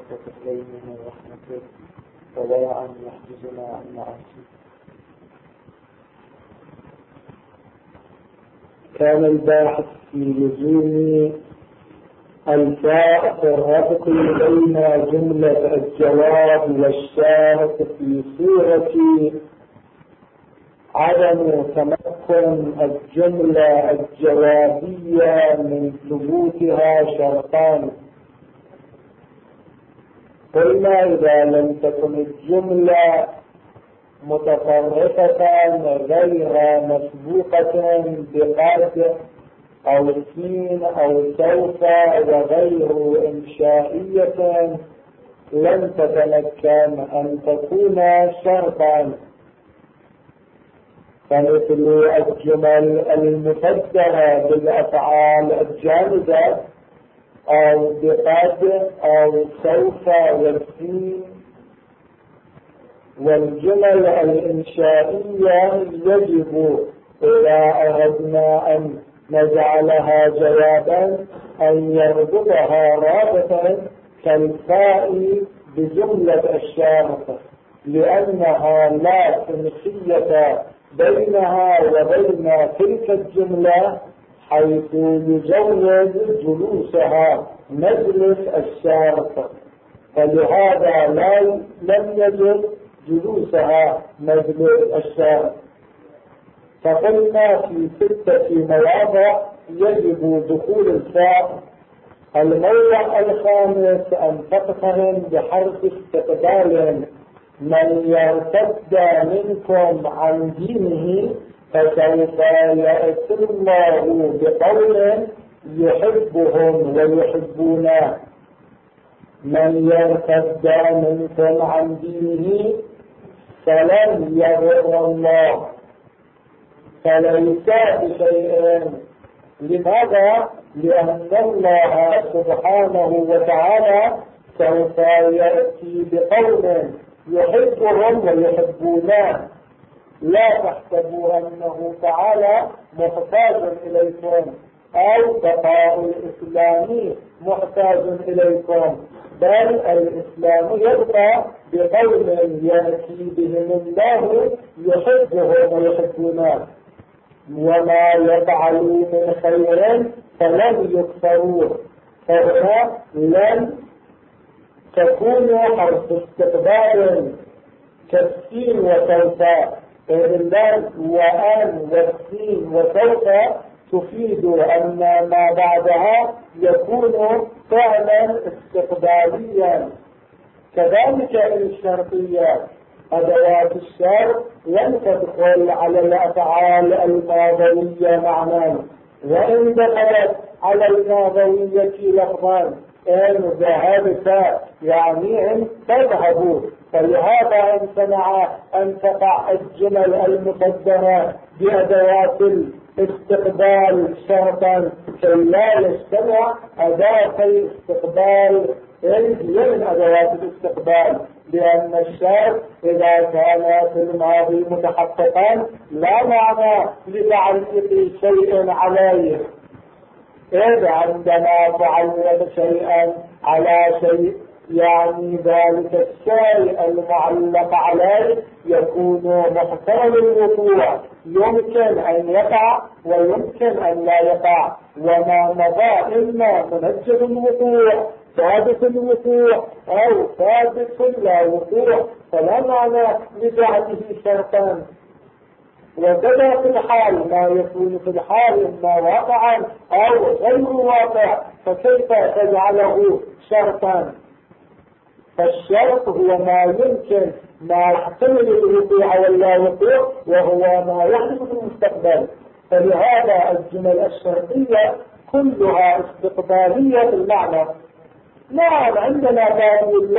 وتقليل من رحمتك وضيعا يحجزنا عن معاصيك. كان الباحث في لزوم الفاء في الربط بين جملة الجواب والشرط في صورة عدم تمكن الجملة الجوابية من ثبوتها شرطان. قلنا إذا لم تكن الجملة متطرفة غير مسبوقة بقد أو سين أو سوف وغير إنشائية لن تتمكن أن تكون شرطا، فمثل الجمل المفسرة بالأفعال الجامدة أو بقد أو سوف والسين، والجمل الإنشائية يجب إذا أردنا أن نجعلها جوابا أن يربطها رابطا كالفاء بجملة الشرط، لأنها لا تنسية بينها وبين تلك الجملة حيث يجوز جلوسها مجلس الشرط، فلهذا لم يجد جلوسها مجلس الشرط. فقلنا في 6 مواضع يجب دخول الفاء. الموضع الخامس أن تقترن بحرف استقبال: من يرتد منكم عن دينه فسوف يأتي الله بقوم يحبهم ويحبونه. من يرتد منكم عن دينه فلن يضر الله، فليس بشيء. لماذا؟ لأن الله سبحانه وتعالى سوف يأتي بقوم يحبهم ويحبونه. لا تحسبوا أنه تعالى محتاج إليكم أو بقاء الإسلام محتاج إليكم، بل الإسلام يبقى بقوم يأتي بهم الله يحبهم ويحبونه، وما يفعلوا من خير فلن يكفروه. فهنا لن تكون حرف استقبال كالسين وسوف، فإذن وأن والسين وسوف تفيد أن ما بعدها يكون فعلا استقباليا. كذلك الشرطية أدوات الشرط لن تدخل على الأفعال الماضية معنى، وإن دخلت على الماضية لفظا إن ذهبت يعني إن تذهبوا، فلهذا امتنع أن تقع الجمل المقدمة بأدوات الاستقبال شرطا كي لا يجتمع أداة الاستقبال من أدوات الاستقبال، لأن الشرط إذا كان في الماضي متحققا لا معنى لتعليق شيء عليه. إذ عندما تعلق شيئا على شيء يعني ذلك الشيء المعلق عليه يكون محتمل الوقوع، يمكن أن يقع ويمكن أن لا يقع، وما مضى إما منجم الوقوع ثابت الوقوع أو ثابت لا وقوع، فلا معنى لجعله شرطا. وكذا في الحال ما يكون في الحال إما واقعا أو غير واقع، فكيف تجعله شرطا؟ فالشرط هو ما يمكن ما يحتمل الوقوع ولا وقوع، وهو ما يحدث في المستقبل. فلهذا الجمل الشرطية كلها استقبالية المعنى. نعم عندنا باب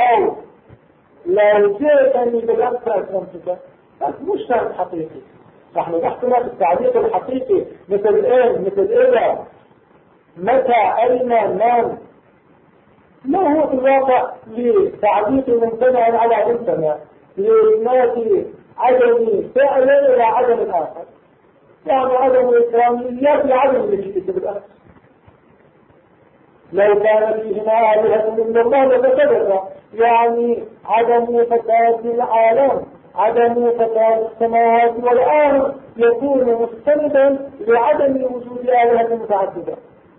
لو جئتني بالأمس أكرمتك، بس مش شرط حقيقي. نحن نحكم في التعليق الحقيقي مثل ايه؟ مثل إذا، متى، أين، من. ما هو في الواقع لتعليق ممتنع على ممتنع، لإثبات عدم فعل إلى عدم آخر، يعني عدم الإكراميات لعدم الاشتراك بالأمس. لو كان فيهما آلهة إلا الله لفسدتا، يعني عدم فساد العالم، عدم فساد السماوات والأرض يكون مستندا لعدم وجود آلهة متعددة،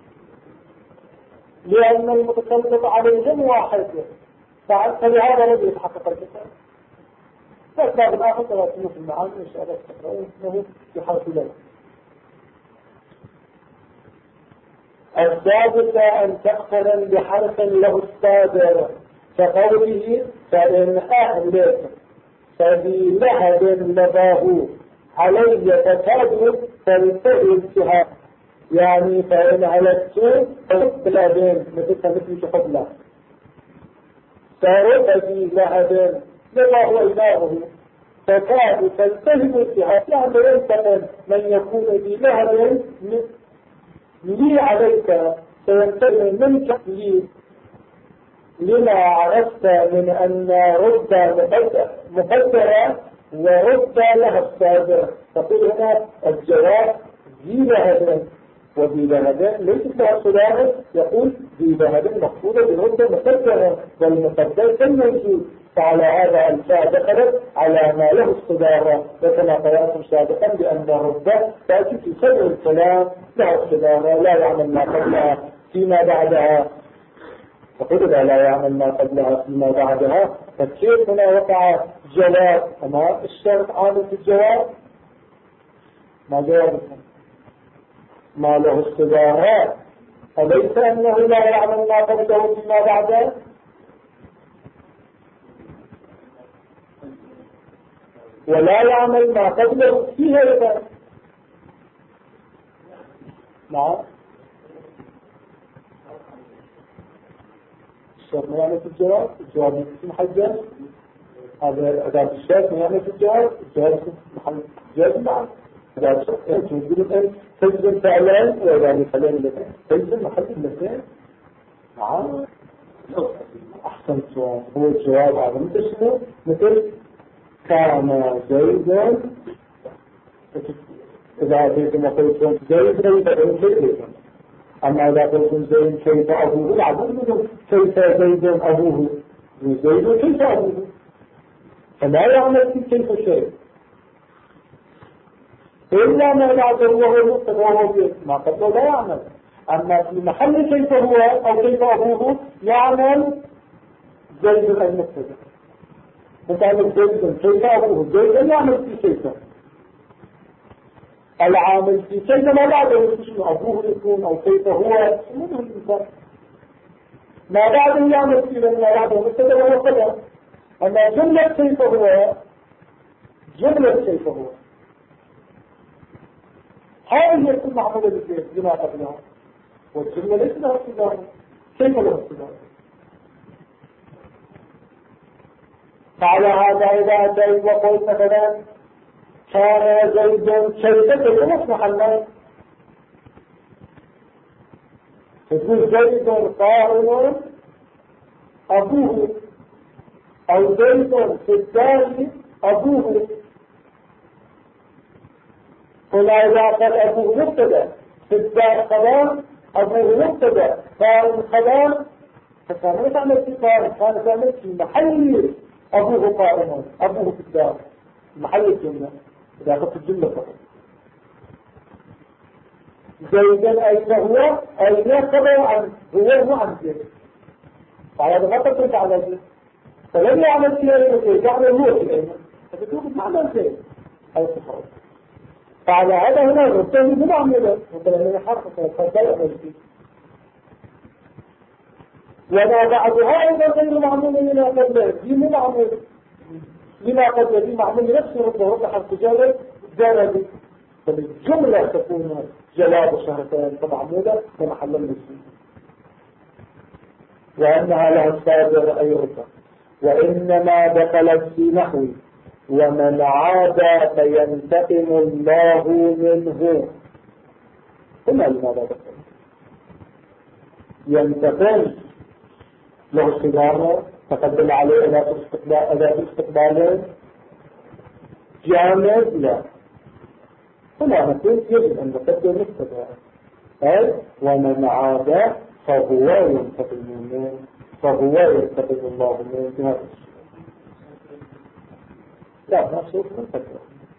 لأن المتسلط عليهم واحد، فلهذا الذي يتحقق الفساد. فالباب الآخر 30 في المعاني إن شاء الله تقرأون إنه يحرف له. السادسة أن تقترن بحرف له الصادر كقوله فإن أهلك فذي لهب لباه علي تكاد فلتهلكها، يعني فإن هلكت فلبين مثل قبله، فذي لهب لباه إلهه تكاد فلتهلكها، يعني ينتقل من يكون ذي لهب لي عليك فينتقل منك لي، لما عرفت من أن رد مقدرة ورد لها الصادر. تقول هنا الجواب ذي لهب، وذي لهب ليس لها صداقة، يقول ذي لهب مقصودة برد مقدرة والمقدر كالموجود، فعلى هذا الفاء دخلت على ما له الصدارة، وكما قرأتم سابقا بأن الرد تأتي في سبع الكلام له الصدارة لا يعمل ما قبلها فيما بعدها، فقل لا يعمل ما قبلها فيما بعدها، فكيف هنا وقع جواب؟ أما الشرط عامل في الجواب، ما جوابكم؟ ما له الصدارة أليس أنه لا يعمل ما قبله فيما بعده؟ ولا يعمل ما قبله فيها أيضا. نعم، الشرط ما يعمل في الجواب، الجواب يكون محجز، هذا أداة الشرط ما يعمل في الجواب، الجواب يكون محجز. نعم، أداة الشرط تجد أن تجد فعلين وإذا فعلين لك تجد محل الاثنين. نعم، أحسنت. هو الجواب هذا مثل كان زيدا، إذا زيد قلتم زيد فإن زيد، أما إذا قلتم زيد كيف أبوه العبد كيف زيد أبوه، زيد كيف أبوه، فلا يعمل في كيف شيء إلا ما بعده وهو مقتضى وهو ما قبله لا يعمل. أما في محل كيف هو أو كيف أبوه يعمل زيد المقتضى، فتعمل زيد كيف أبوه، زيد يعمل في كيف، العامل في كيف ما بعده شنو أبوه يكون أو كيف هو منه الإنسان، ما بعده يعمل في ما بعده مقتضى وهو قدر. أما جملة كيف هو، جملة كيف هو هذه يكون معمولة بالزيت لما قبلها، والجملة ليس لها صدار، كيف لها صدار؟ فعلى هذا إذا أتيت وقلت مثلا كان زيد كيف نفس محلا، تقول زيد قائم أبوه، أو زيد في الدار أبوه، هنا إذا قال أبوه مبتدأ في الدار خبر، أبوه مبتدأ قائم خبر، فكان تعمل في قائم، كان تعمل في محل أبوه قائم، أبوه في الدار محل الجملة، إذا أخذت الجملة فقط. زيدا أين هو؟ أين خبر عن هو عن زيد، فهذا ما تطلق على زيد، فلم يعمل في زيد، يعمل هو في الأيمن، فتكون معنى زيد هذا التصرف. فعلى هذا هنا الرسول بمعمله مثلا حرفة فلا مجدي، وما بعدها أيضا غير معمول لما قبله، دي مو معمول لما قبله، دي معمول لنفسه ربه حرف جالب جالبي، فالجملة تكون جواب شهرتين فمعمولة ومحل المسلم، وأنها لها الصادر أيضا. وإنما دخلت في نحو ومن عاد فينتقم الله منه، هنا لماذا دخل ينتقم له صدامه، تقدم عليه أداة استقبال جامد، لا هنا نقول يجب أن نقدم مستقبل، ومن عاد فهو ينتقم منه، فهو ينتقم الله منه بهذا الشيء. لا ما شيء منتقم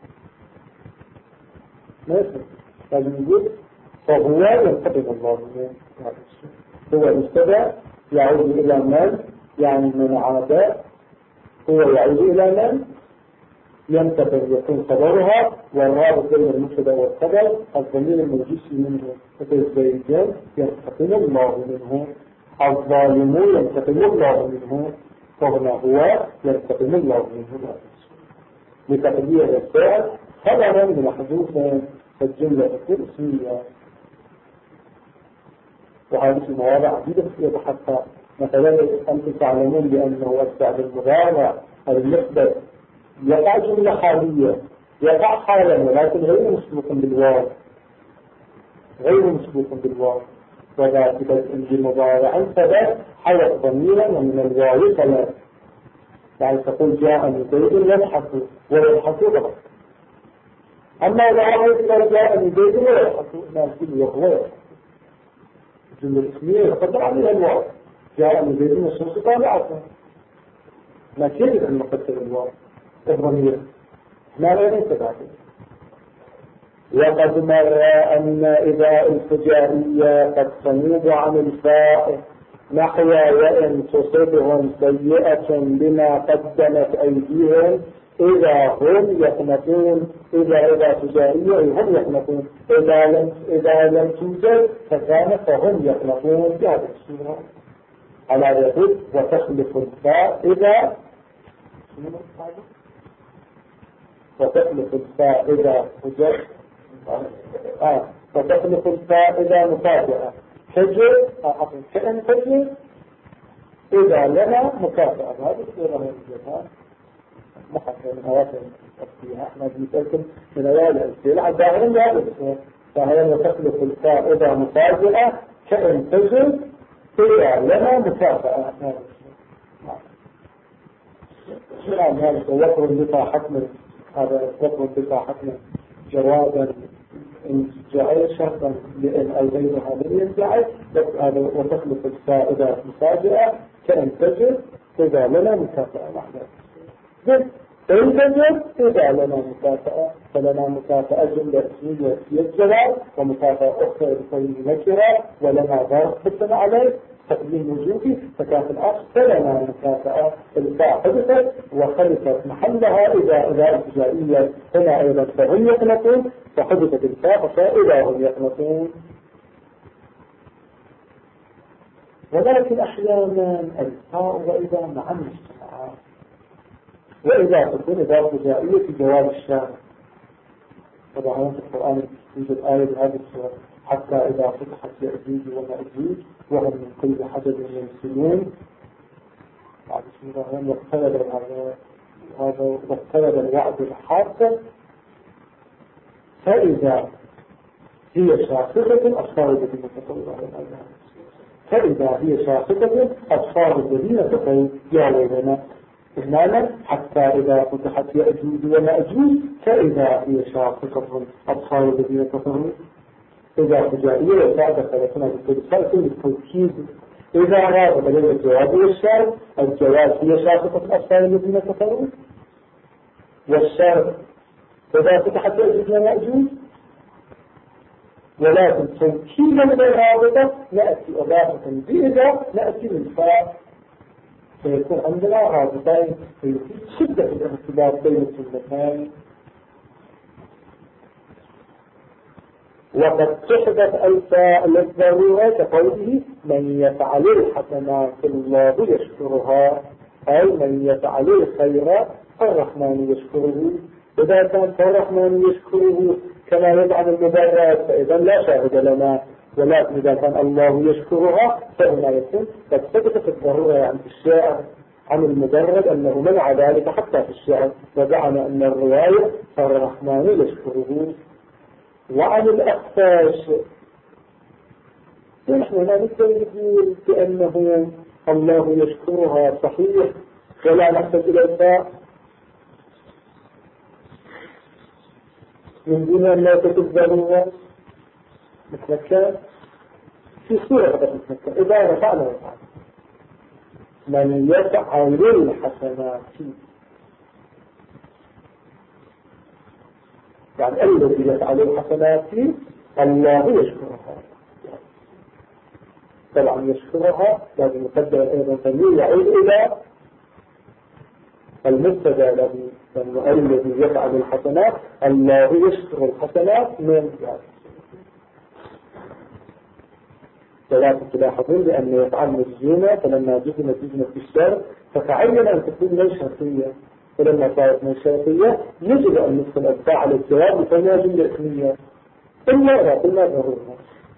ماشي، فيقول فهو ينتقم الله منه بهذا الشيء. هو المبتدأ يعود إلى من؟ يعني من عاداء، هو يعود إلى من؟ ينتقم يكون خبرها، والرابط بين المبتدأ والخبر الضمير الموجود منه الزيجان ينتقم الله منه، الظالمون ينتقم الله منه، فهنا هو ينتقم الله منه لتقدير الفعل خبرا محذوفا الجملة الاسمية. وهذه المواضع عديدة يتحقق، مثلا أنتم تعلمون بأنه الفعل المضارع المثبت يقع جملة حالية، يقع حالا ولكن غير مسبوق بالواو، غير مسبوق بالواو، وذلك بأن مضارعا ثبت حدث ضميرا ومن الواو ثلاث، يعني تقول جاءني زيد يضحك ويضحك غلط. أما إذا عرفت جاءني زيد ويضحك نازل وهو يضحك، الجملة الاسمية يقدر عليها الواو، جاءني زيد والشمس طالعة، ما كيف أن نقدر الواو الضمير ما لا ينتبه. وقد مر أن إذا الفجائية قد تنوب عن الفاء نحو وإن تصبهم سيئة بما قدمت أيديهم إذا هم يقنطون، إذا فجائية هم يقنطون، إذا لم توجد فكان فهم يقنطون بهذه الصورة. على يقول وتخلف الفاء إذا وتخلف الفاء إذا وجد وتخلف الفاء إذا مكافئة حجر كأن حجر إذا لنا مكافئة. هذه الصورة من الجهة محقا من أواخر التفسير أحمد يسألكم من أوائل الأسئلة الظاهرين بهذا الصورة، فهي وتخلف الفاء إذا مكافئة كأن حجر إذا لنا مكافئة. نعم هذا وقر بقى حكم، هذا وقر بقى حكم جوابا إن جعل شرطا لأن أو غيرها من ينجعل، وتخلف الفائدة مفاجئة كأن تجد إذا لنا مكافأة محدثة. إن تجد إذا لنا مكافأة، فلنا مكافأة جملة اسمية في الجواب، ومكافأة أخرى بقوله نكرة، ولنا ظرف حسن عليه تقديم وجوبي، فكان في الأصل فلنا مكافأة الفاء حدثت وخلفت محلها إذا الفجائية هنا أيضا فهم يقنطون، فحدثت الفاء فإذا هم يقنطون. ولكن أحيانا الفاء وإذا مع المجتمعات، وإذا تكون إذا فجائية في جواب الشارع. طبعا في القرآن يوجد آية بهذه الصورة حتى إذا فتحت يأجوج ومأجوج وهم من كل حدب ينسلون. بعد اسمه واقترب الوعد الحاصل فإذا هي شاخصة أبصار الذين كفروا. فإذا هي شاخصة أبصار الذين كفروا يا ويلنا إهمالا حتى إذا فتحت يأجوج ومأجوج فإذا هي شاخصة أبصار الذين كفروا. إذا فجائية وساعدة ثلاثنا بالتدخل كل التوكيد إذا أراد بين الجواب والشرط. الجواب هي شاخصة أبصار الذين كفروا، والشرط إذا فتحت يأجوج ومأجوج، ولكن توكيدا للرابطة نأتي إضافة بإذا نأتي للفاء، فيكون عندنا رابطين في شدة الارتباط بين الكلمتين. وقد تحدث الفاء للضرورة كقوله من يفعل الحسنات الله يشكرها، أي من يفعل الخير فالرحمن يشكره. إذا كان فالرحمن يشكره كما يفعل المبررات فإذا لا شاهد لنا، ولكن إذا كان الله يشكرها فهنا يكون قد ثبتت الضرورة عن الشاعر عن المجرد أنه منع ذلك حتى في الشعر، وزعم أن الرواية فالرحمن يشكره. وعن الأخفاش نحن لا نقول بأنه الله يشكرها صحيح ولا نحتاج إلى الفاء من دون أن لا تكذبوها مثل كان في صورة فتح إذا رفعنا وفعل من يفعل الحسنات يعني الذي يفعل الحسنات الله يشكرها. طبعا يشكرها لازم يقدر أيضا تنويه يعود إلى المبتدا الذي يفعل الحسنات الله يشكر الحسنات من ذلك. ولكن تلاحظون بأن يفعل مجزومة فلما جزمت بالشر فتعين أن تكون من شرطية، فلما صارت من شرطية يجب أن ندخل أتباع على الجواب لكونها جملة اسمية إلا ضرورة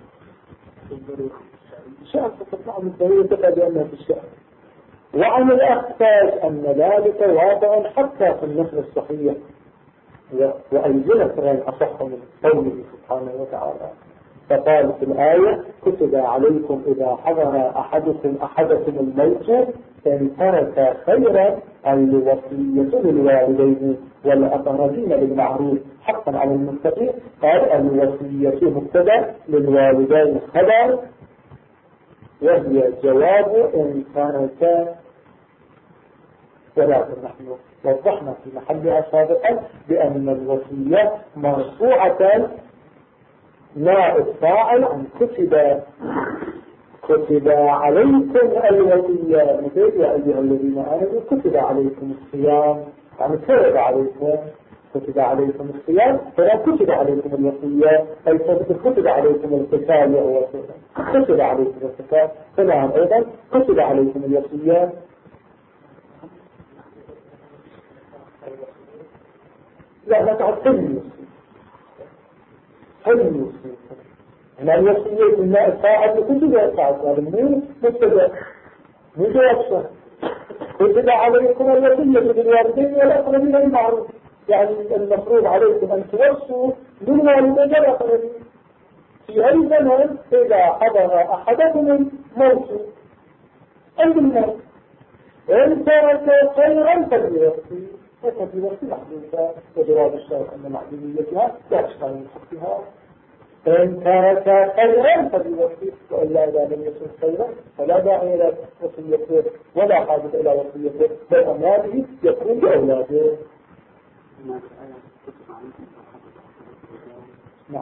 شأن تطلع من الضرورة تقع بأنها في الشأن. وعن الأخفاج أن ذلك واضع حتى في النصر الصحيح وأيزنة رأي أصح من قوله سبحانه وتعالى. فقال في الآية كتب عليكم إذا حضر أحدكم الموت فإن ترك خيرا الوصية للوالدين والأقربين بالمعروف حقا على المتقين. قال الوصية مبتدأ للوالدين خبر وهي جواب إن ترك. ولكن نحن وضحنا في محلها سابقا بأن الوصية مرفوعة نائب فاعل عن كتب عليكم الوصية مثل يا أيها الذين آمنوا كتب عليكم الصيام يعني فرض عليكم كتب عليكم الصيام فلا كتب عليكم الوصية أي كتب عليكم القتال أو كتب عليكم القتال فنعم أيضا كتب عليكم الوصية. لا تعطلني حلو هنا الوصية من الفاعل كتب الفاعل هذا مو مبتدأ مو جواب كتب عليكم الوصية بالوالدين والأقربين بالمعروف يعني المفروض عليكم أن توصوا بالوالدين والأقربين في أي زمن إذا حضر أحدكم الموت عند الموت إن ترك خيرا فليوصي ففي وقت محدودة وجواب الشرع أن معدوميتها لا أشغل من حقها. فإن ترك خيرا فليوصي وإلا إذا لم يكن خيرا فلا داعي إلى وصيته ولا حاجة إلى وصيته بل أمامه يكون بأولاده. نعم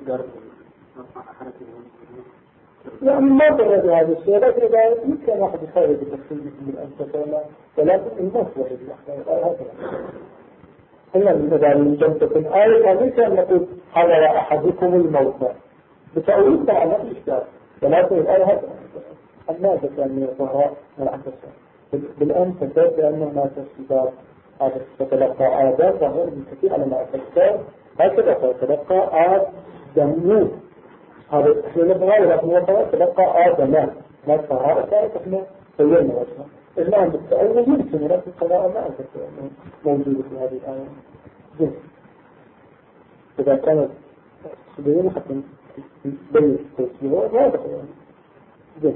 يعني ما ضرر بهذا الشيء لكن إذا يمكن واحد يخرج بتفصيل من أنفسه ولكن الناس وحيد الأحيان هذا إلا من جمتكم آية هذه نقول حضر أحدكم الموت بتأويل طبعا ما في إشكال ولكن الآية هذا الناس كان يظهر من أنفسه بالآن تثبت بأنه ما تشتغل هذا فتلقى آدم ظهر من كثير على ما أفكار هكذا فتلقى آدم هذا احنا نبغى لكن هو تلقى آدم ما صار كانت احنا سوينا وجهه الآن بالتأول يمكن لكن القراءة ما أعتقد موجودة في هذه الآية جدا إذا كانت سبيل حتى بيت التوسيع هذا جدا.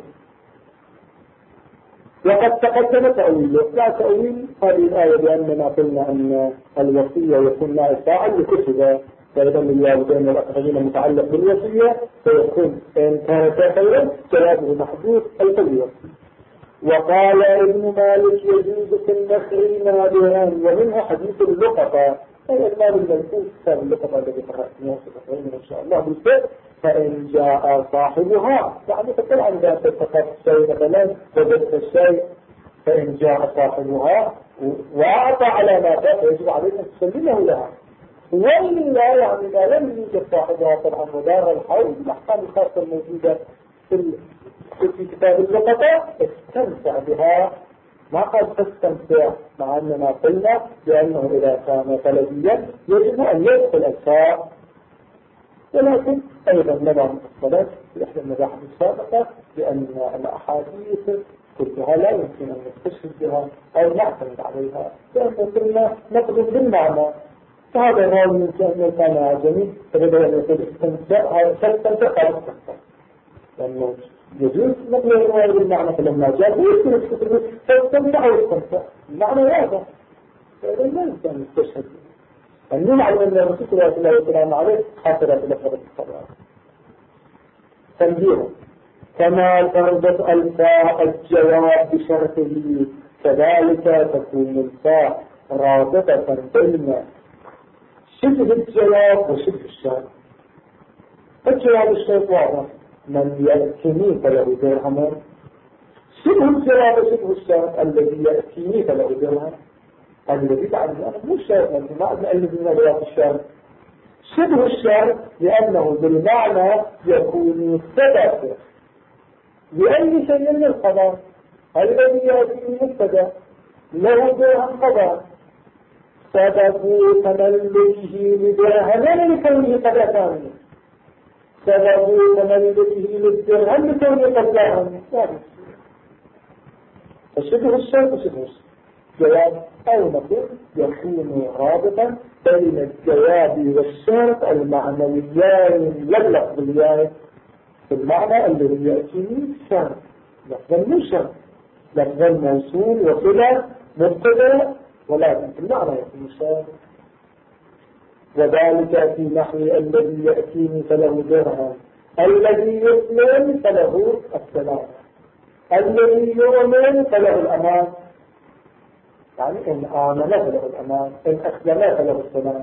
وقد تقدم تأويله لا تأويل هذه الآية بأننا قلنا أن الوصية يكون لها فاعل لكتب فإذا الوالدين والأقربين متعلق بالوصية فيكون إن كان خيرا جوابه محدود أي فليوصي. وقال ابن مالك يجوز في النخل نادران ومنها حديث اللقطة أي المال المنفوس كتاب اللقطة الذي قرأتناه إن شاء الله بالفعل فإن جاء صاحبها يعني تقول عن ذات التقاط الشيء مثلا وجدت الشيء فإن جاء صاحبها وأعطى علامات يجب عليك أن تسلمه لها وإلا يعني ما لم يوجد صاحبها طبعا ودار الحول الأحكام الخاصة الموجودة في كتاب اللقطة استمتع بها ما قد تستمتع مع أننا قلنا بأنه إذا كان ثلاثيا يجب أن يدخل الساعة ولكن أيضا نظام الصلاة في إحدى المباحث السابقة بأن الأحاديث كلها لا يمكن أن نستشهد بها أو نعتمد عليها لأن كنا نقدم بالمعنى فهذا الراوي يمكن أن كان عجمي فبدأ أن يقول استمتع خلاص لأنه يجوز نقل الرواية بالمعنى فلما جاء ويمكن الكتب فاستمتع واستمتع المعنى واضح فإذا لا يمكن أن نستشهد أن نعلم أن الرسول صلى الله عليه وسلم عليه حاصلة لفظة الصلاة تنبيه كما تربط الفاء الجواب بشرطه كذلك تكون الفاء رابطة بين شبه الجواب وشبه الشرط. الجواب الشرط واضح، من يأتيني فله درهم. شبه الجواب وشبه الشرط الذي يأتيني فله درهم، الذي بعد ذلك مو شرط، ما نألف من أدوات الشرط. شبه الشرط لأنه بالمعنى يكون سبب لأي شيء من الخبر. الذي يأتي مبتدا له درهم خبر، سبب تملكه لدرهم لكونه قد أتاني، سبب تملكه للدرهم لكونه قد جاءني. فشبه الشرط وشبه الجواب أو نقول يكون رابطا بين الجواب والشرط المعنويان لا اللفظيان. في المعنى الذي يأتيني شرط، لفظا مو شرط، لفظا موصول وصلة مبتدا، ولكن في المعنى يكون شرط. وذلك في نحو الذي يأتيني فله درهم، الذي يسلم فله السلام، الذي يؤمن فله الأمان، يعني إن آمن فله الأمان، إن أسلم فله السلام.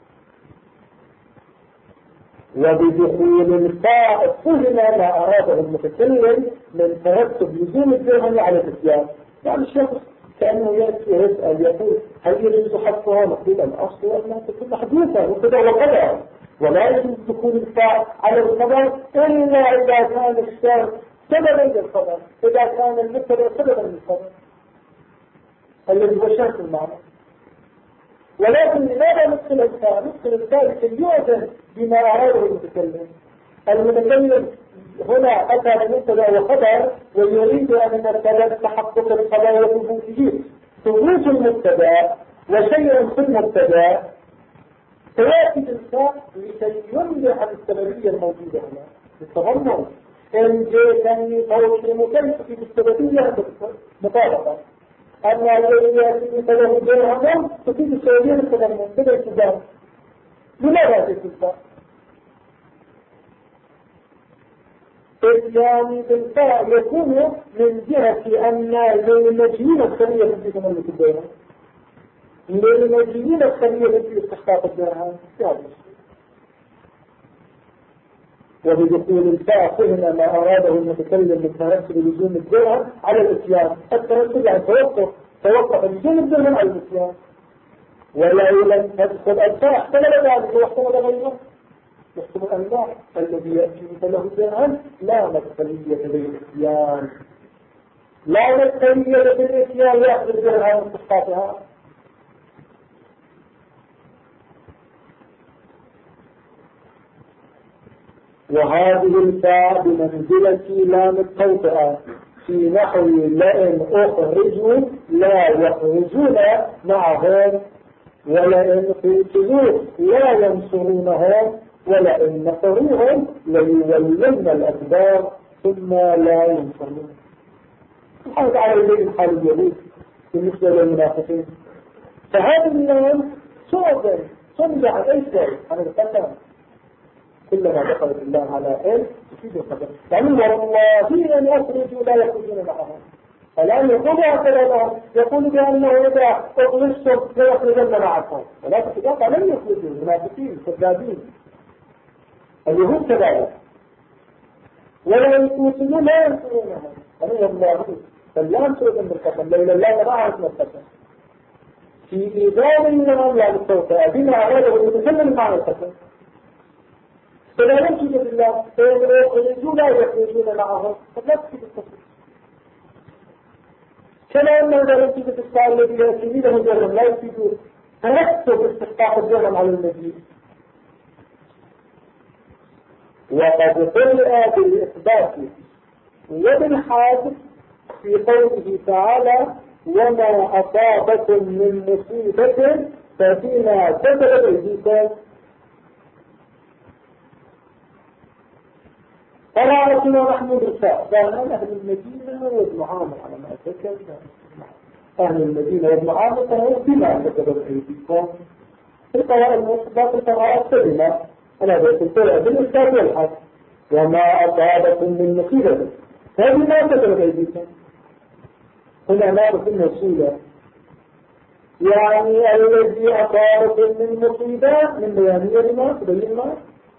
وبدخول الفاء فهم ما أراده المتكلم من ترتب لزوم الدرهم على الإتيان. يعني الشخص كأنه يأتي يسأل يقول هل يجوز حذفها؟ نقول الأصل أنها تكون محذوفة وكذا وكذا، ولا يجوز دخول الفاء على الخبر إلا إذا كان الشرط سببا للخبر، إذا كان المبتدأ سببا للخبر الذي هو شرط المعنى. ولكن لماذا ندخل الفاء؟ ندخل الفاء لكي يؤذن بما أراده المتكلم. المتكلم هنا أتى بمبتدأ وخبر ويريد أن نتكلم تحقق الخبر وثبوته، ثبوت المبتدأ وشيء في المبتدأ، فيأتي الفاء لكي يمنع عن السببية الموجودة هنا بالتضمن. إن جئتني قولي مكلف بالسببية مطابقة، أما الذي يأتي فله درهم تفيد السببية بالتضمن بلا التزام. لماذا تلك؟ إتيان بالفاء يكون من جهة أن للمجيين الخلية في تملك الدرهم، للمجيين الخلية في استحقاق الدرهم. وبدخول الفاء فهم ما أراده المتكلم من ترتب لزوم الدرهم على الإتيان. الترتب يعني توقف لزوم الدرهم على الإتيان. ولو لم تدخل الفاء احتمل ذلك واحتمل غيره، يحتمل أن لا، الذي يأتي فله درهم لا مدخلية بالإتيان، لا مدخلية بالإتيان يأخذ الدرهم من صفاتها. وهذه الفاء بمنزلة لام التوطئة في نحو لئن أخرجوا لا يخرجون معهم، ولئن قتلوا لا ينصرونهم، ولئن نصروهم ليولن الأدبار ثم لا ينصرون. هذا على الذي حال اليهود بالنسبة للمنافقين. فهذا اللام صنع أي شيء عن القسم، كلما دخلت الله على إيه تفيد القدر. يعني والله أن يخرجوا لا يخرجون معهم، الآن يقول هكذا لهم، يقول بأنه إذا أغلشتم لا يخرجون معكم، ولكن في الواقع لم يخرجوا، المنافقين كذابين. اليهود كذلك، ولا يقتلون لا ينصرونهم. أنا والله فلا ينصرون بالقسم، لولا الله ما عرفنا القسم في إيذان لهم يعني التوقع بما أراده المتكلم مع القسم. فلا يمكن بالله فيخرجون لا يخرجون معهم، فلا تفيد القسم. كما أنه لا يمكن بالسؤال الذي يأتي له الجرم لا يفيدون، ترتب استحقاق الجرم على المجيء. وقد قرأ بالإثبات وبالحال في قوله تعالى وما أصابكم من مصيبة ففيما كسبت أيديكم. قراءتنا نحن بالفاء كان أهل المدينة وابن عامر على ما أتذكر، أهل المدينة وابن عامر فهو بما كسبت أيديكم. في القراءة المصبات القراءة كلمة أنا بقول بالإثبات والحال وما أصابكم من مصيبة هذه ما كتبت أيديكم. هنا نعرف الموصولة يعني الذي أصابكم من مصيبة من بيانية لما تبين ما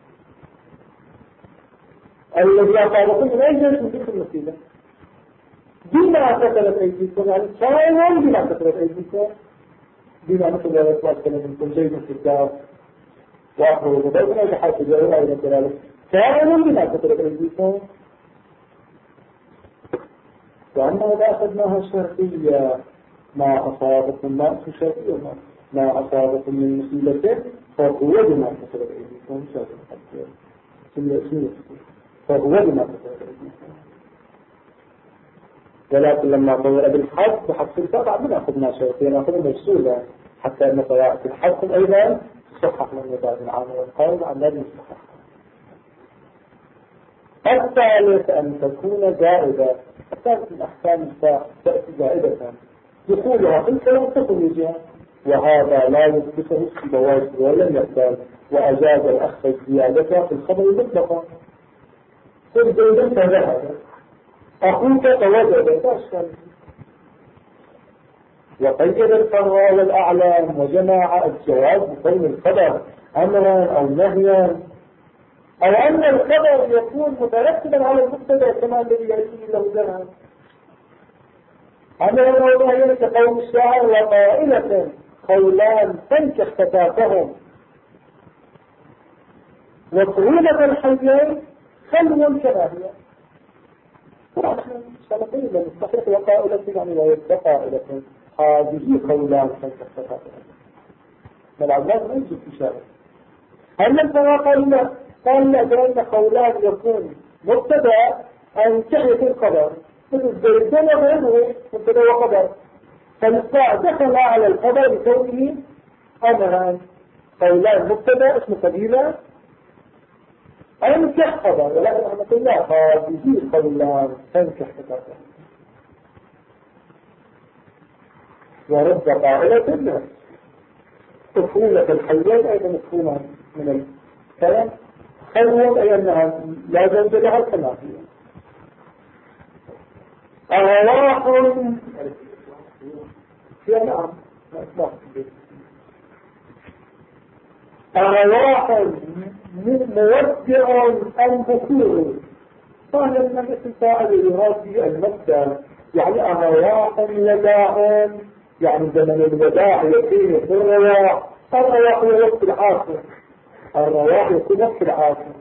الذي أصابكم من أي جيش من تلك المصيبة بما كتبت أيديكم يعني شاعر بما كتبت أيديكم بما مثل ذلك وأكثر منكم زيد في الدار وأخبروا بذلك بحيث جاءوا أيضا كذلك شاعر بما كتبت أيديكم وأنه لا أخذناها شرطية ما أصابكم ما شرطية ما أصابكم من مصيبة فهو بما كتبت أيديكم فهو بما كتبت أيديكم ولكن لما طور بالحد بحث الطبع من أخذنا شرطية نأخذ مفصولة حتى أن طبعات الحد أيضا صحح من بعض العام والقول عن ذلك الصحح. الثالث أن تكون زائدة الثالث من أحكام تأتي زائدة دخولها في الكلام تخرجها وهذا لا يثبته السبوات ولم يقبل وأجاز الأخ الزيادة في الخبر المطلقة قل زيدا فذهب أخوك فوجد فأشكل وقيد الفراء والأعلام وجمع الجواز بكون الخبر أمرا أو نهيا أو أن الخبر يكون مترتبا على المبتدأ كما الذي يأتي له ذهب أمرا أو نهيا كقول الشاعر وقائلة قولان تنكح فتاتهم وطويلة الحيين خلوا كراهية ونحن سلطين للصحيح وقائلة يعني ويبقى قائلة هذه قولان تنكح فتاتهم فالعباد ما يجب في شارع هل الفواقع قال لأجرين قولان يكون مبتدأ أن تحيث القدر مثل زيدان وغيره مبتدأ وقدر فالإصباع دخل على القدر بكونه أمران قولان مبتدأ اسم قبيلة أنكح قدر ولكن أحمد الله هذه قولان تنكح قدر ورد قائلة الناس طفولة الحيوان أيضا مفهومة من الكلام خلوة أي أنها لا زوج لها الكلافية أرواح نعم أرواح مودع أم بكور قال النبي الفاعل يراد المبدأ يعني أرواح وداع يعني زمن الوداع يكون الرواح الرواح وقت العاصر الرواح يكون وقت العاصر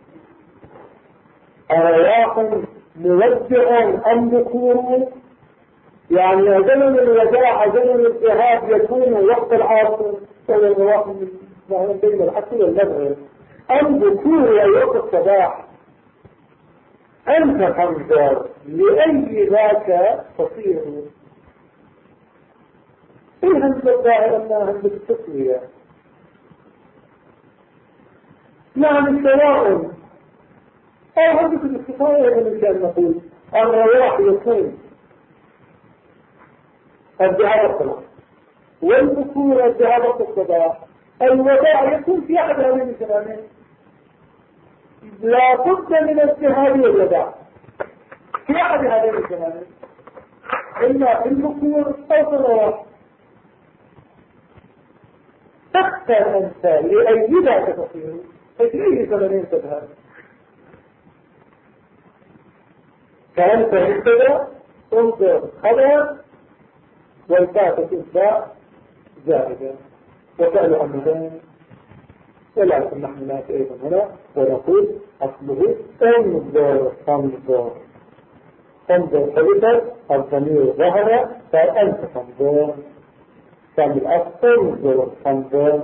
أرواح مودع أم بكور يعني زمن الوداع زمن الذهاب يكون وقت العاصر فهو الرواح من بين الحق والنبع أم بكور وقت الصباح أنت تنظر لأي ذاك تصير إيه همزة الظاهر أنها همزة التسوية يعني سواء أو همزة الاستفاء من كان نقول الرواح يكون الذهاب الصباح والبكور الذهاب الصباح الوداع يكون في أحد هذين الزمانين لا بد من الذهاب والوداع في أحد هذين الزمانين إما في البكور أو في الرواح تختار أنت لأي ذاك تصير في أي زمانين تذهب فأنت مبتدأ انظر خبر والفاتة الباء زائدة وفعل أمرين ولكن نحن نأتي أيضا هنا ونقول أصله انظر تنظر تنظر حدثت الضمير ظهر فأنت تنظر كان الأصل انظر تنظر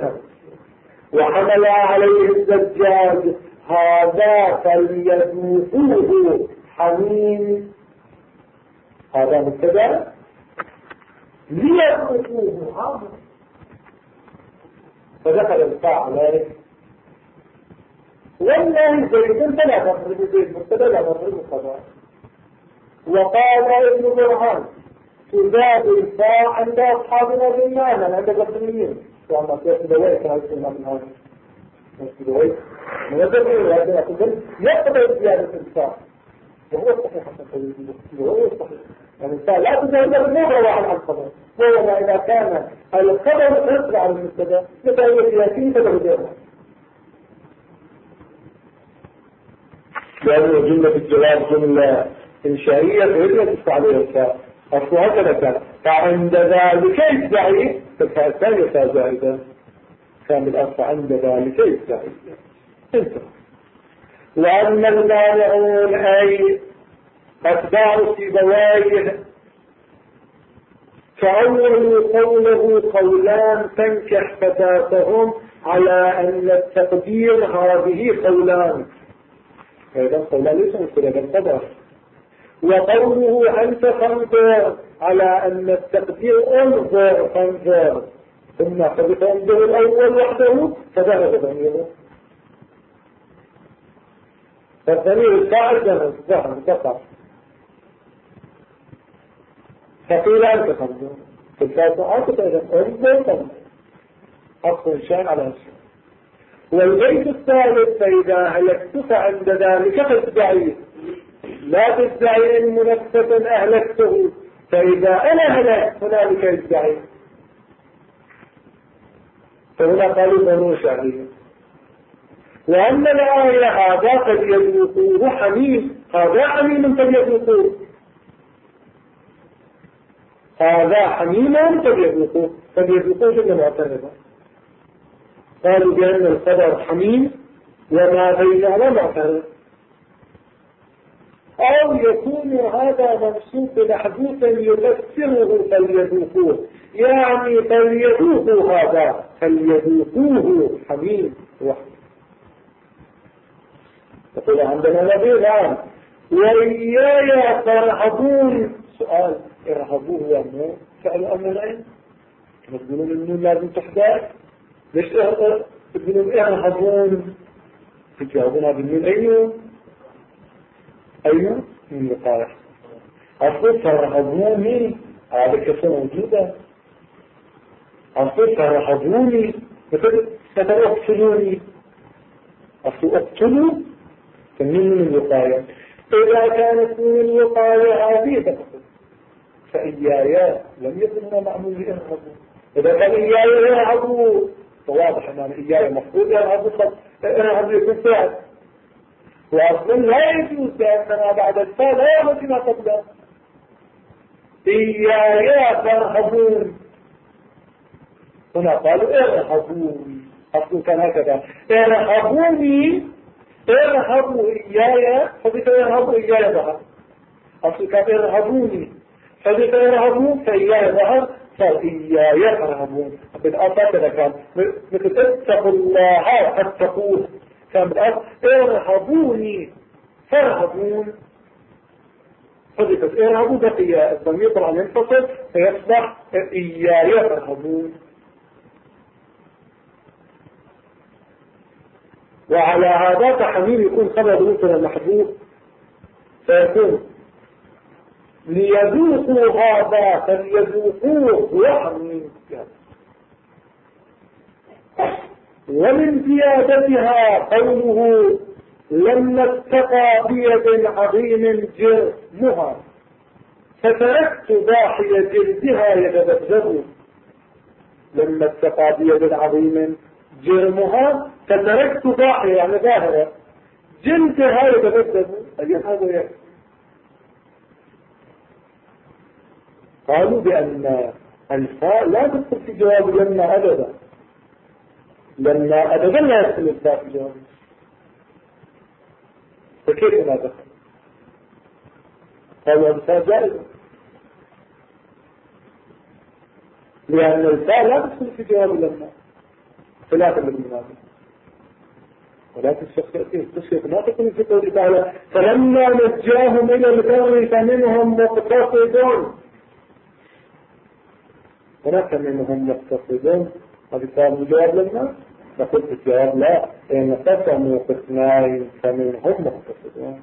وحمل عليه الزجاج هذا فليذوقوه حميم هذا مبتدأ ليذوقوه حميم فدخل الفاء عليه والله زيد فلا تفرق زيد مبتدأ لا تفرق خبر وقال ابن برهان تزاد الفاء عند أصحابنا بالمعنى عند القدميين وعما في دوائك هذا الكلمة من هذا في دوائك من الدمير هذا يقول يقضي زيادة الفاء وهو الصحيح وهو الصحيح. يعني الإنسان لا تزال بالنظر عن الخبر، وما إذا كان الخبر يتبع المبتدا مثل يأتي تبع لأنه جملة الجواب جملة إنشائية فيجب عليها الفاء أصل هكذا كان. فعند ذلك يدعي فالفاء الثانية فاء زائدة كان بالأصل عند ذلك يدعي انتهى. وأما المانعون أي أتباع سيبويه فأول قوله قولان تنكح فتاتهم على أن التقدير هذه قولان، هذا قولان ليس مثل القدر. وقوله أنت فانظر على أن التقدير انظر فانظر، ثم حدث عنده الأول وحده فذهب ضميره، فالضمير الفاعل ذهب بقى. فقيل أنت فانظر في الفاتحة انظر فانظر أصل شيء على شيء. والبيت الثالث فإذا هلكت فعند ذلك فادعي، لا تدعي إن منفسا أهلكته، فإذا أنا هلكت هنالك يدعي. فهنا قالوا بنو شعرية. وأما الآية هذا قد يذوقوه حميم، هذا حميم قد يذوقوه، هذا حميم قد يذوقوه، قد يذوقوه جملة معترضة. قالوا بأن الخبر حميم وما بينهما معترض. أو يكون هذا منصوب محذوفا يفسره فليذوقوه، يعني فليذوقوا هذا فليذوقوه حميم وحده. يقول عندنا نبي الآن وإياي فارهبون. سؤال ارهبوه يعني فعل أمرين، تقولون النون لازم تحدث، ليش تقولون ارهبون؟ تجاوبنا بالنون أيوه من القائح. أصل فرهبوني هذا كسر موجودة، أصل فرهبوني مثل ستقتلوني، أصل اقتلوا فمن الوقاية. إذا كانت من الوقاية هذه تقتل، فإيايا لم يكن هنا معمول لإرهبوا. إذا كان إيايا يرهبوا فواضح أن إيايا مفروض إرهبوا يكون فعل، وأصلا لا يجوز لأننا بعد الفاء لا يجوز ما قبله. إيايا فارهبون، هنا قالوا ارهبوني، أصلا كان هكذا ارهبوني، ارهبوا إيايا فبك ارهبوا إيايا ظهر، أصلا كان ارهبوني فبك ارهبوا فإيايا ظهر، صار إيايا فارهبون. بالأصل كذا كان مثل اتقوا الله اتقوه، كان بالأصل ارهبوني فارهبون، حذفت ارهبوا بقي الضمير طبعا ينفصل فيصبح إيايا فارهبون. وعلى هذا تحميل يكون خبر مثل محذوف فيكون ليذوقوا هذا فليذوقوه وحميم. ومن زيادتها قوله لما اتقى بيد عظيم جرمها فتركت ضاحي جلدها يتذبذب. لما اتقى بيد عظيم جرمها فتركت ضاحي يعني ظاهرة جلدها يتذبذب. أي هذا يعني قالوا بأن الفاء لا تدخل في جواب لما أبدا، لما أبدا لا يدخل الفاء في جواب، فكيف ما دخل؟ قالوا الفاء جائزة لأن الفاء لا تدخل في جواب لما خلاف الذي ولكن الشيخ ما تكون في قوله تعالى فلما نجاهم إلى البر فمنهم مقتصدون، هناك منهم مقتصدون، هذه كان جواب لما نقول في الجواب لا، إن قسموا قسمين فمنهم مقتصدون،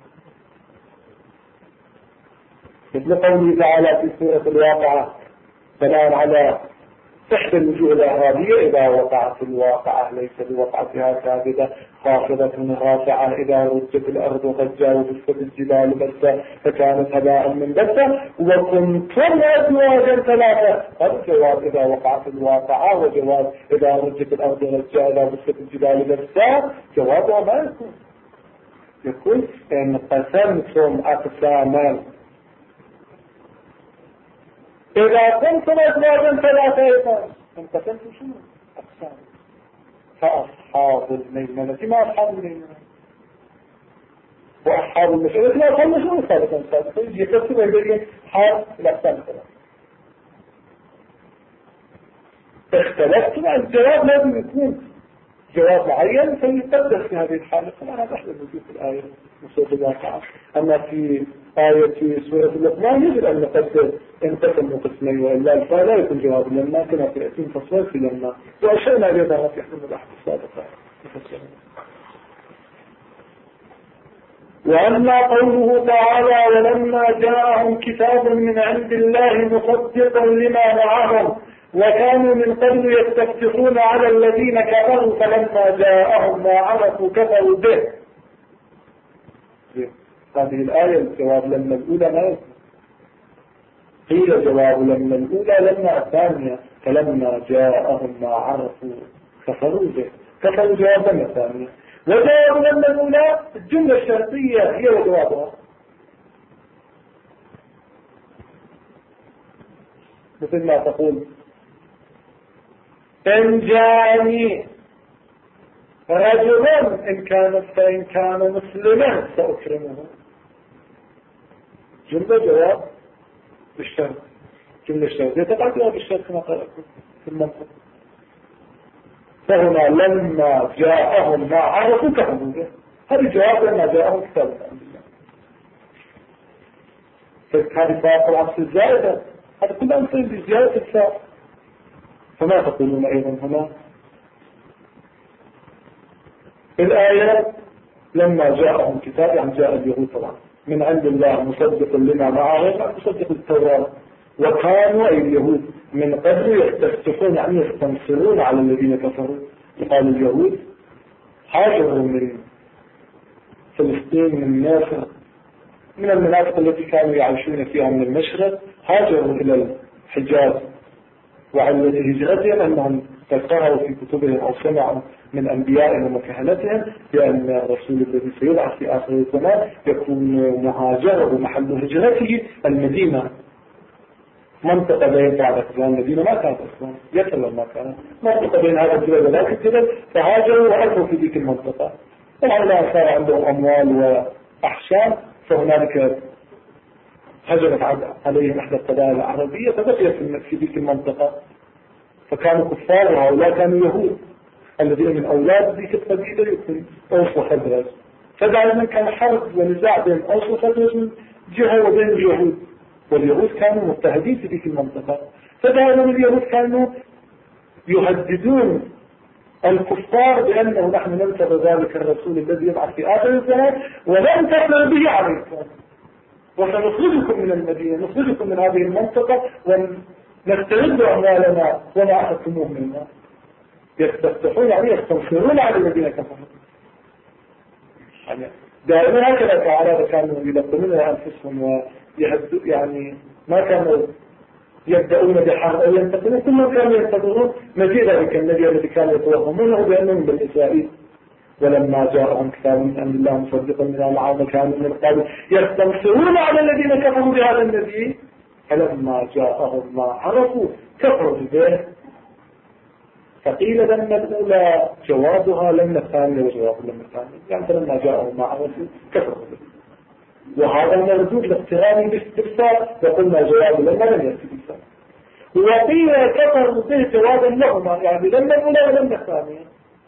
مثل قوله تعالى في سورة الواقعة سلام على إحدى الوجوه الإعرابية إذا وقعت الواقعة ليس بوقعتها كاذبة خافضة رافعة إذا رجت الأرض رجا وبست الجبال بسا فكانت هباء منبثا وكنتم أزواجا ثلاثة. هذا جواب إذا وقعت الواقعة، وجواب إذا رجت الأرض رجا إذا بست الجبال بسا جوابه ما يكون إن قسمتم أقساما. إذا كنتم أزواجا ثلاثة أيضا انقسمتم شنو؟ أقسام. فأصحاب الميمنة ما أصحاب الميمنة، وأصحاب المشأمة ما أصحاب المشأمة ثالثا ثالثا يقسم ويبين حال الأقسام الثلاثة. اختلفتم عن الجواب لازم يكون جواب معين فيقدر في هذه الحالة. فأنا أحد الوجود في الآية من سورة الواقعة. أما في آية سورة اللقمان يجب أن نقدر انقسموا قسمين وإلا فلا يكون جواب لما كنا في 20 فصل في لما وأشينا بيضها في حكم الأحد السابقة. وأما قوله تعالى ولما جاءهم كتاب من عند الله مصدقا لما معهم وكانوا من قبل يستفتحون على الذين كفروا فلما جاءهم ما عرفوا كفروا به. هذه الآية الجواب لما الأولى ما يكون. قيل جواب لما الأولى لما الثانية فلما جاءهم ما عرفوا كفروا به. كفروا جواب لما الثانية. وجواب لما الأولى الجملة الشرطية هي وجوابها. مثل ما تقول إن جاءني رجل فإن كان مسلما سأكرمه. جملة جواب بالشرط. جملة الشرطية تقع جواب بالشرط كما قال في المنطق. فهنا لما جاءهم ما عرفوا كفروا به. هذا جواب لما جاءهم كتاب من عند الله. هذه فاق العصر الزائدة. هذا كل أمثل بزيادة الفاق. فما تقولون أيضا هنا الآية لما جاءهم كتاب يعني جاء اليهود طبعا من عند الله مصدق لما معهم مصدق التوراة وكانوا أي اليهود من قبل يستفتحون يعني يستنصرون على الذين كفروا. قال اليهود هاجروا من فلسطين من مصر من المناطق التي كانوا يعيشون فيها من المشرق هاجروا إلى الحجاز وعلة هجرتهم أنهم قرأوا في كتبهم أو سمعوا من أنبيائهم وكهنتهم بأن الرسول الذي سيبعث في آخر الزمان يكون مهاجر ومحل هجرته المدينة منطقة بين بعض أسلام المدينة ما كانت أسلام يسلم ما كانت منطقة بين هذا الجبل وذاك الجبل فهاجروا وألفوا في ذيك المنطقة. طبعا لا صار عندهم أموال وأحشام فهنالك هجرت عليهم إحدى القبائل العربية فبقيت في ذيك المنطقة فكانوا كفار وهؤلاء كانوا يهود الذين من أولاد ذيك القبيلة يكون أوس وخزرج. فدائما كان حرب ونزاع بين أوس وخزرج من جهة وبين اليهود واليهود كانوا مضطهدين في ذيك المنطقة. فدائما اليهود كانوا يهددون الكفار بأنه نحن ننتظر ذلك الرسول الذي يبعث في آخر الزمان ولن تقبل به عليكم وسنخرجكم من المدينة نخرجكم من هذه المنطقة ونسترد أموالنا وما أخذتموه منا. يستفتحون يعني يستنصرون على الذين كفروا. دائما هكذا تعالى كانوا يلقنون أنفسهم ويهدوا يعني ما كانوا يبدأون بحرب أو ينتقلون كلهم كانوا ينتظرون مزيد ذلك النبي الذي كانوا يتوهمونه بأنهم بالإسرائيل. ولما جاءهم كتاب من عند الله مصدقا لما معهم كانوا من قبل يستنصرون على الذين كفروا بهذا النبي فلما جاءهم ما عرفوا كفروا به. فقيل لما الأولى جوابها لما الثانية وجواب لما الثانية يعني فلما جاءهم ما عرفوا كفروا به. وهذا مردود لاقتران باستفسار وقلنا جواب لما لم يأتي بالفعل. وقيل كفروا به جوابا لهما يعني لما الأولى ولما الثانية.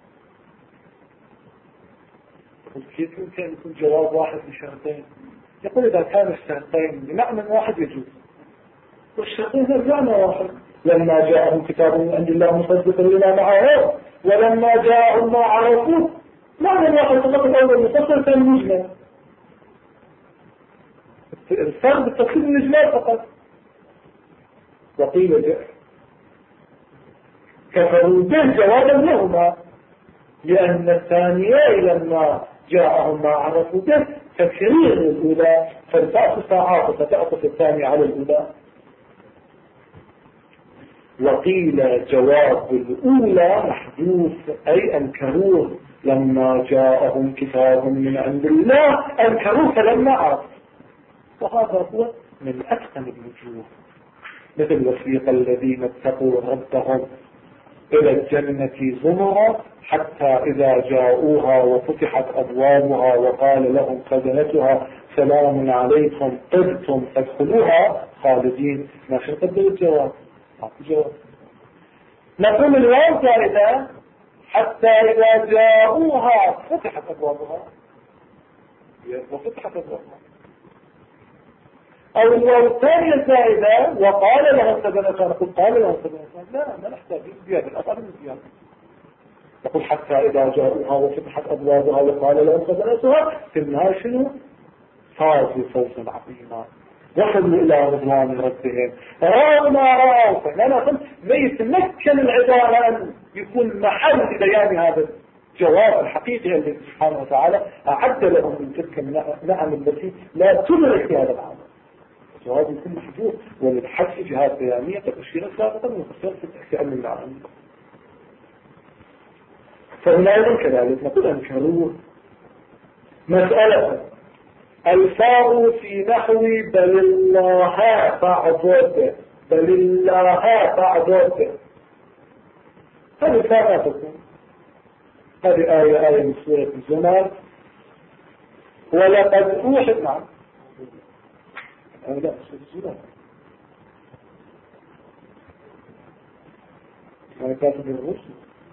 كيف يمكن أن يكون جواب واحد لشرطين؟ يقول إذا كان الشرطين بمعنى واحد يجوز والشرطين بمعنى واحد. لما جاءهم كتاب من عند الله مصدقا لما معهم ولما جاءهم ما عرفوا معنى واحد فقط الأول مفصل ثاني مجمل. الفرق بالتفصيل الإجمال فقط. وقيل كفروا به جوابا لهما، لأن الثانيين لما جاءهم ما عرفوا به تكرير الأولى، فالبعض ساعات فتعطف الثانية على الأولى. وقيل جواب الأولى محذوف، أي أنكروه لما جاءهم كتاب من عند الله، أنكروه فلما عرفوا. وهذا هو من أتقن الوجوه، مثل وسيق الذين اتقوا ربهم إلى الجنة زمرا حتى إذا جاءوها وفتحت أبوابها وقال لهم خزنتها سلام عليكم طبتم فادخلوها خالدين. ما شو قدر الجواب؟ نقول الواو زائدة حتى إذا جاءوها فتحت أبوابها وفتحت أبوابها، أو الواو الثانية زائدة وقال لهم خزنتها، نقول قال لهم خزنتها، لا ما نحتاج زيادة، الأقل من زيادة. نقول حتى إذا جاءوها وفتحت أبوابها وقال لهم خزنتها، في النهاية شنو؟ فازوا فوزا عظيما وصلوا إلى رضوان ربهم، رأوا ما رأوا. فأنا قلت ما يتمكن العبارة أن يكون محل بيان هذا الجواب الحقيقي الذي سبحانه وتعالى أعد لهم من تلك النعم التي لا تدرك في هذا العالم. الجواب يكون محدود، وللحج جهات بيانية قد أشيرت سابقا وخصوصا في التحكي عن النعم. فهنا أيضا كذلك نقول أنكروه. مسألة الفاء في نحو بل الله فاعبد، بل الله فاعبد، هذه الفاء ما تكون. هذه آية من سورة الزمر، ولقد أوحي. نعم لا سورة الزمر أنا كاتب الرسل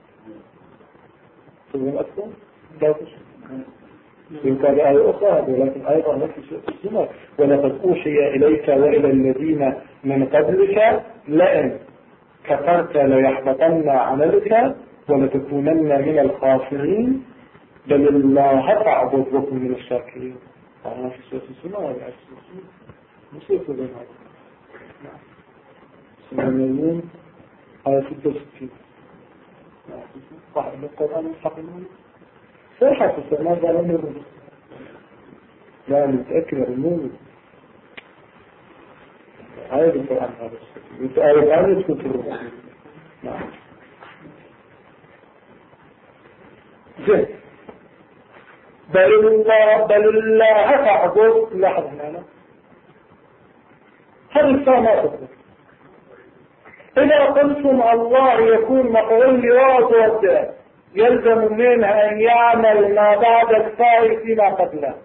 سورة أكثر كاتب يمكن آية أخرى، ولكن أيضا نفس السنة. ولقد أوحي إليك وإلى الذين من قبلك لئن كفرت ليحبطن عملك ولتكونن من الخاسرين بل الله فاعبد وكن من الشاكرين. أنا في سورة السنة ولا في السنة مصير بين هذا سنة آية 66 واحد من القرآن الحقيقي صحة في السنة لا نرد، لا نتأكد النور آية القرآن هذا آية الآن يسكن في الرسول. نعم جد بل الله فاعبد. لاحظ هنا هل السماء تقول إذا قلتم الله يكون مفعول لواجب يلزم منه أن يعمل ما بعد الفاء فيما قبله،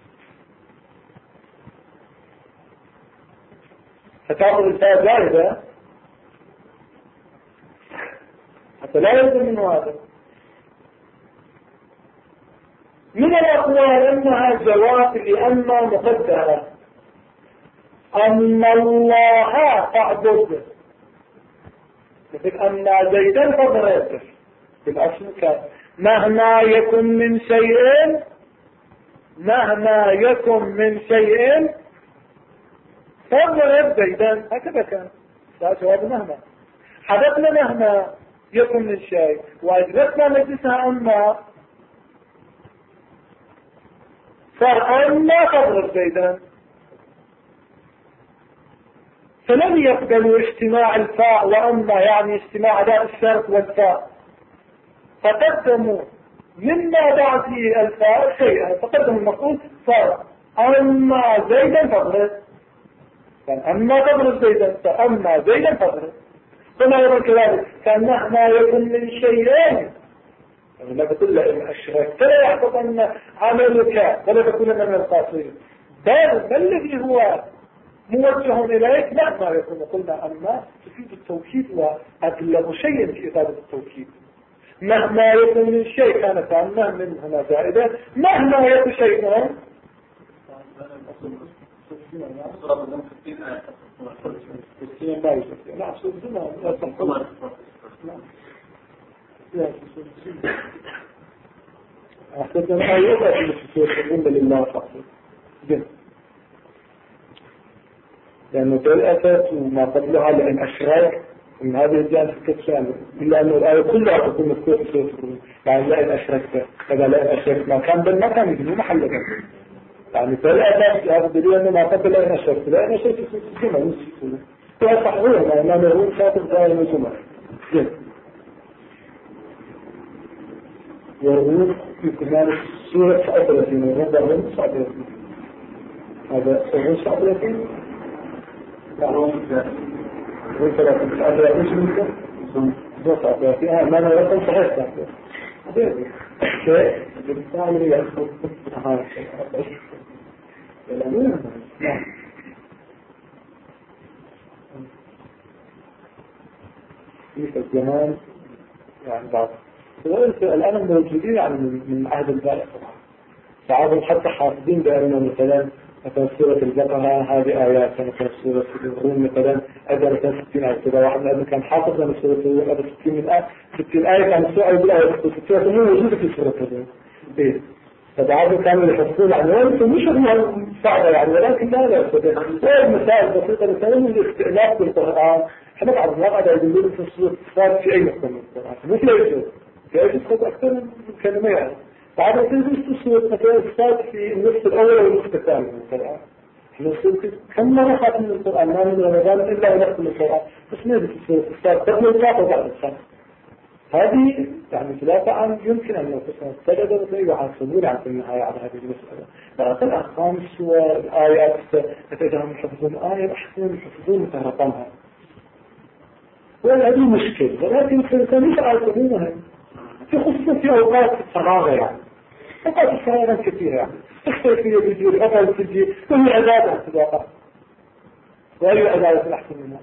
فتأخذ الفاء جاهزة حتى لا يلزم منه هذا. من الأقوال أنها جواب لأنها مقدرة، أن الله فاعبد، مثل أن زيدا فاضرب في الأصل كان مهما يكن من شيء، مهما يكن من شيء فاضرب زيدا، هكذا كان. هذا جواب مهما. حدثنا مهما يكن من شيء وأجلسنا مجلسها أما فأما فاضرب زيدا، فلم يقبلوا اجتماع الفاء وأما، يعني اجتماع أداء الشرط والفاء، فقدموا مما بعده الفاء شيئا، فقدموا المفعول صار أما زيدا فاضرب، أما تضرب زيدا فأما زيدا فاضرب. ثم أيضا كذلك كان مهما يكن من شيئين، لا تقول لئن أشركت لا يحبطن عملك ولا تكونن من الخاسرين، بل الذي هو موجه إليك مهما يكون. قلنا أما تفيد التوكيد وأبلغ شيء في إفادة التوكيد. مهما يكون من شيء كانت عنا من هنا زائدة، مهما يكون شيء أخذنا آيات في لله فقط جدا، لأنه بالأساس وما قبلها لأن أشراك من هذه الجانب كالشامل إلا أنه الآية كلها تكون مذكورة في سورة الروم يعني لئن أشركت كذا لئن أشركت ما كان بل ما كان يجي محل ذلك يعني فالآية هذا دليل أنه ما قبل لئن أشركت لئن أشركت في سورة الجمعة مش في سورة فهي صحيحة ما نقول خاطب آية الجمعة والروم في كمان سورة 39 ونبدأ 39 هذا سورة 39 وانت لا تتعلم ايش منك ضغط فيها ما لا يكون صحيح شيء بالتالي يأخذ في الزمان يعني بعض الآن موجودين يعني من عهد البارح بعضهم حتى حافظين بأنه مثلا سورة البقرة هذه آيات مثلا سورة الروم مثلا أدرى 60 آية كذا واحد من أدرى كان حافظ من سورة الروم أدرى 60 آية كان السؤال بالآية 60 مو موجودة في سورة الروم إيه فبعضهم كانوا يحفظون يعني وانتم مش هم صعبة يعني ولكن لا غير مسائل بسيطة مثلا الاستئناف بالقرآن احنا بعض الوقت يقولون في السورة صار في أي نقطة من القرآن مثل يجوز يجوز أكثر من كلمة يعني بعد ما تنزل السورة مثلا الصاد في النصف الأول والنصف الثاني من القرآن كم مرة خاتم من القرآن ما من رمضان إلا ونصف من القرآن بس نزل في السورة الصاد قبل الصاد وبعد الصاد هذه يعني ثلاثة عام يمكن أن يكون سجد وتلاقيه يحاسبون عن النهاية على هذه المسألة لكن الأرقام والآيات إذا هم يحفظون آية يحسنون يحفظون مثل رقمها وهذه مشكلة ولكن الإنسان مش عارفونها في خصوصا في أوقات الفراغ يعني أوقات الفراغ كثيرة يعني الصيفية بيجي الأطل بيجي كل عبادة في الواقع وأي عبادة أحسن منها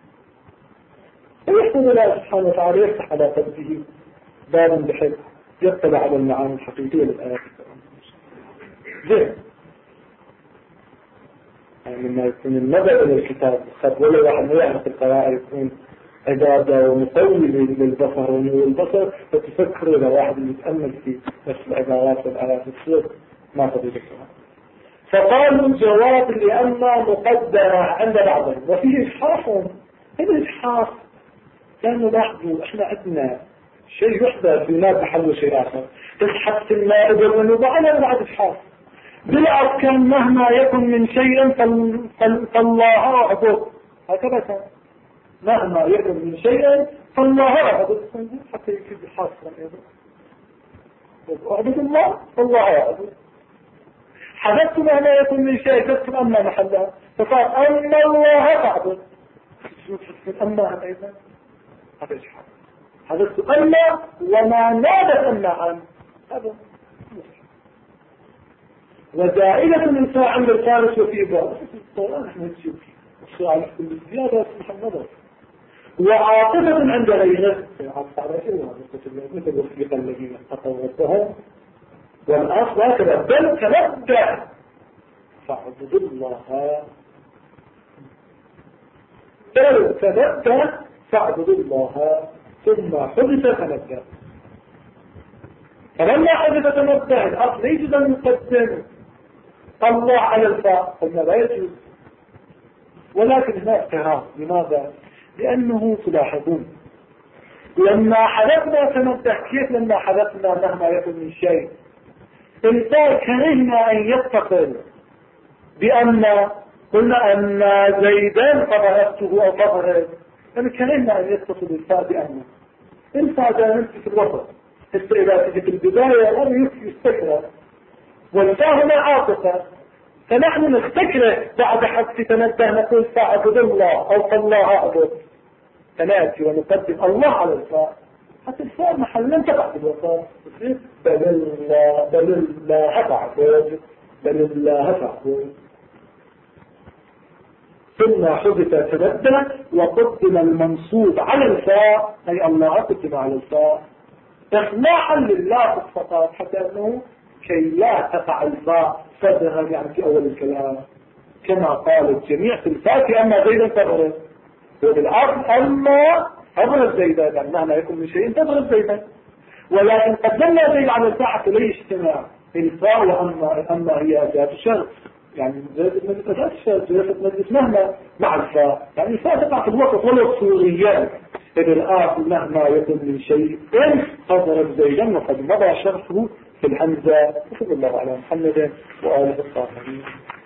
ويحسن الله سبحانه وتعالى يفتح على قلبه بابا بحب يطلع على المعاني الحقيقية للآيات زين يعني لما يكون النظر إلى الكتاب خد ولا واحد ما يعرف القراءة يكون عبادة ومطول للبصر والبصر فتفكر إذا واحد يتأمل في نفس العبارات والآيات الصوت ما قد يذكرها فقالوا الجواب لأن مقدرة عند بعضهم وفيه إجحاف الإجحاف لأنه لاحظوا إحنا عندنا شيء يحدث في الماء بحل شيء آخر تسحب في الماء والنوبة على بعد إجحاف بالأركان مهما يكن من شيء فالله أعبد هكذا كان مهما يكن من شيء فالله أعبد حتى يفيد حاصلا أيضا أعبد الله فالله أعبد حدثت مهما يكن من شيء تكتب أما محلها فقال أن الله أعبد أما أيضا هذا إجحاف حدثت أما وما نادت أما عن هذا وزائدة الإنسان عند الفارس وفي إبراهيم القرآن نحن نتشوف السؤال كل زيادة محمد وعاطفة عند غيره عاطفة على غيره مثل وفيق الذين اتقوا ربهم والأصل هكذا بل تنبه فاعبدوا الله بل تنبه فاعبدوا الله ثم حدث تنبه فلما حدث تنبه الأصل يجب أن يقدم الله على الفاء قلنا لا يجوز ولكن هنا اعتراض لماذا؟ لأنه تلاحظون لما حدثنا تنبه كيف لما حدثنا مهما يكن من شيء الفاء كرهنا أن يتصل بأن قلنا أن زيدان طبعته أو طبعه يعني كرهنا أن يتصل الفاء بأنه الفاء دائما في الوسط إذا تجد البداية أن يستكره والفاء هنا عاطفة فنحن نستكره بعد حدث تنبه نقول فاعبد الله أو فالله أعبد فنأتي ونقدم الله على الفاء حتى الفاء محل لم تقع في الوسط بل الله فاعبد بل الله فاعبد ثم حدث تنبه وقدم المنصوب على الفاء أي الله قدم على الفاء إخلاعا لله فقط حتى أنه كي لا تقع الفاء صدرا يعني في أول الكلام كما قال الجميع في الفاء أما زيدا تبرز وبالعرض أما أبرز زيدا يعني مهما يكون من شيء تبرز زيدا ولكن قدمنا زيد على الفاء حتى لا يجتمع الفاء وأما هي أداة الشرط يعني زيد المجلس أداة الشرط جلسة مجلس مهما مع الفاء يعني الفاء تقع في الوسط ولو صوريا إذ الآخر مهما يكن من شيء أضرب زيدا وقد مضى شرحه في الحمزة. وصلى الله على محمد وآله الطاهرين.